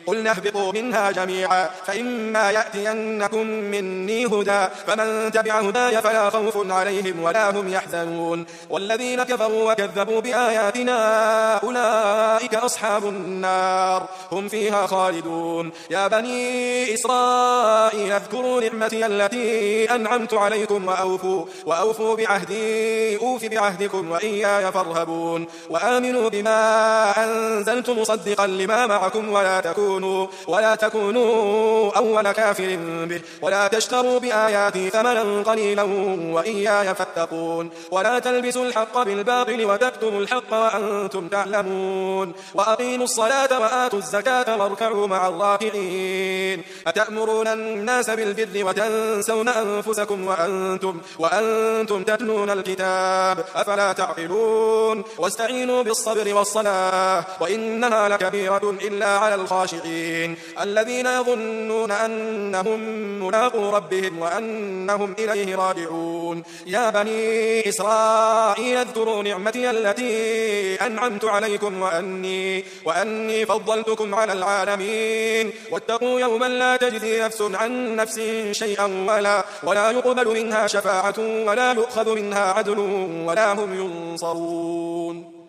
قلنا اهبطوا منها جميعا فإما يأتينكم مني هدى فمن تبع هداي فلا خوف عليهم ولا هم يحزنون والذين كفروا وكذبوا بآياتنا أولئك أصحاب النار هم فيها خالدون يا بني إسرائيل اذكروا نعمتي التي أنعمت عليكم وأوفوا بعهدي أوف بعهدكم وإياي فارهبون وآمنوا بما أنزلت مصدقا لما معكم ولا تكونوا أول كافر به ولا تشتروا بآياتي ثمنا قليلا وإياي فاتقون ولا تلبسوا الحق بالباطل وتكتموا الحق وأنتم تعلمون وأقيموا الصلاة وآتوا الزكاة واركعوا مع الراكعين أتأمرون الناس بالبر وتنسون أنفسكم وأنتم تتلون الكتاب أفلا تعقلون واستعينوا بالصبر والصلاة وإنها لكبيرة إلا على الخاشعين الذين يظنون أنهم ملاقو ربهم وأنهم إليه راجعون يا بني إسرائيل اذكروا نعمتي التي أنعمت عليكم وأني فضلتكم على العالمين واتقوا يوما لا تجزي نفس عن نفس شيئا ولا يقبل منها شفاعة ولا يؤخذ منها عدل ولا هم ينصرون